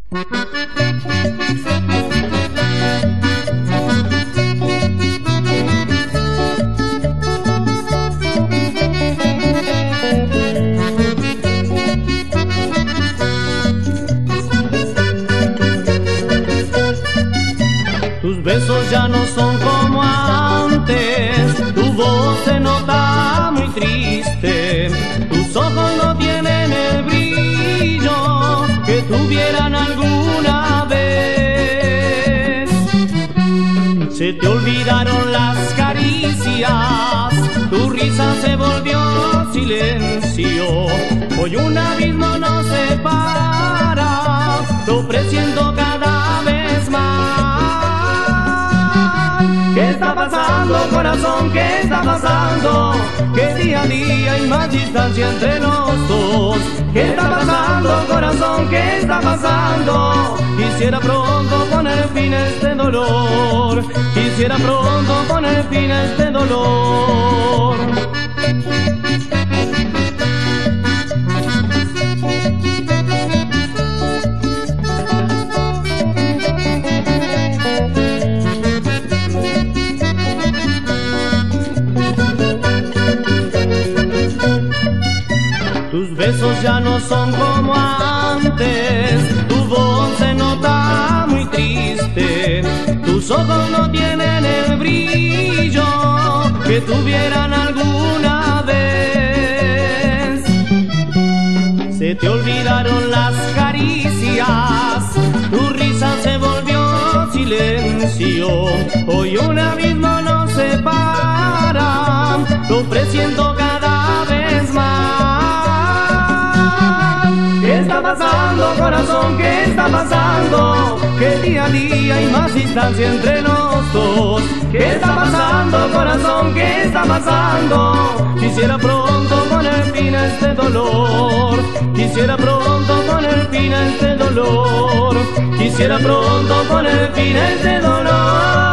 Tus besos ya no son como antes, tu voz se nota muy triste, tus ojos no tienen el brillo que tuvieran alguna vez. Se te olvidaron las caricias, tu risa se volvió silencio, hoy un abismo nos separa, lo presiento cada vez más. ¿Qué está pasando, corazón? ¿Qué está pasando? Que día a día hay más distancia entre los dos. ¿Qué está pasando, corazón? ¿Qué está pasando? Quisiera pronto poner fin a este dolor. Quisiera pronto poner fin a este dolor. Tus besos ya no son como antes, tu voz se nota muy triste, tus ojos no tienen el brillo que tuvieran alguna vez. Se te olvidaron las caricias, tu risa se volvió silencio, hoy un abismo nos separa, lo presiento cada vez más. ¿Qué está pasando, corazón? ¿Qué está pasando? Que día a día hay más distancia entre los dos. ¿Qué está pasando, corazón? ¿Qué está pasando? Quisiera pronto poner fin a este dolor. Quisiera pronto poner fin a este dolor. Quisiera pronto poner fin a este dolor.